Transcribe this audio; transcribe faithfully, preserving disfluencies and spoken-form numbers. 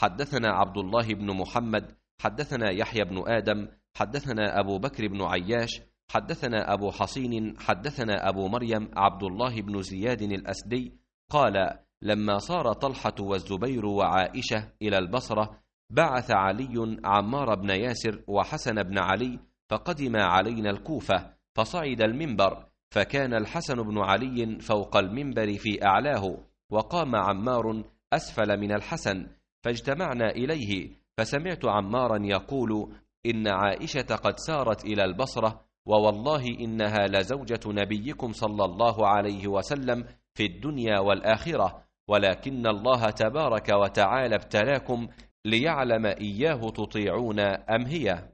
حدثنا عبد الله بن محمد حدثنا يحيى بن آدم حدثنا أبو بكر بن عياش حدثنا أبو حصين حدثنا أبو مريم عبد الله بن زياد الأسدي قال: لما صار طلحة والزبير وعائشة إلى البصرة بعث علي عمار بن ياسر وحسن بن علي فقدم علينا الكوفة، فصعد المنبر، فكان الحسن بن علي فوق المنبر في أعلاه، وقام عمار أسفل من الحسن، فاجتمعنا إليه، فسمعت عمارا يقول: إن عائشة قد سارت إلى البصرة، ووالله إنها لزوجة نبيكم صلى الله عليه وسلم في الدنيا والآخرة، ولكن الله تبارك وتعالى ابتلاكم ليعلم إياه تطيعون أم هي.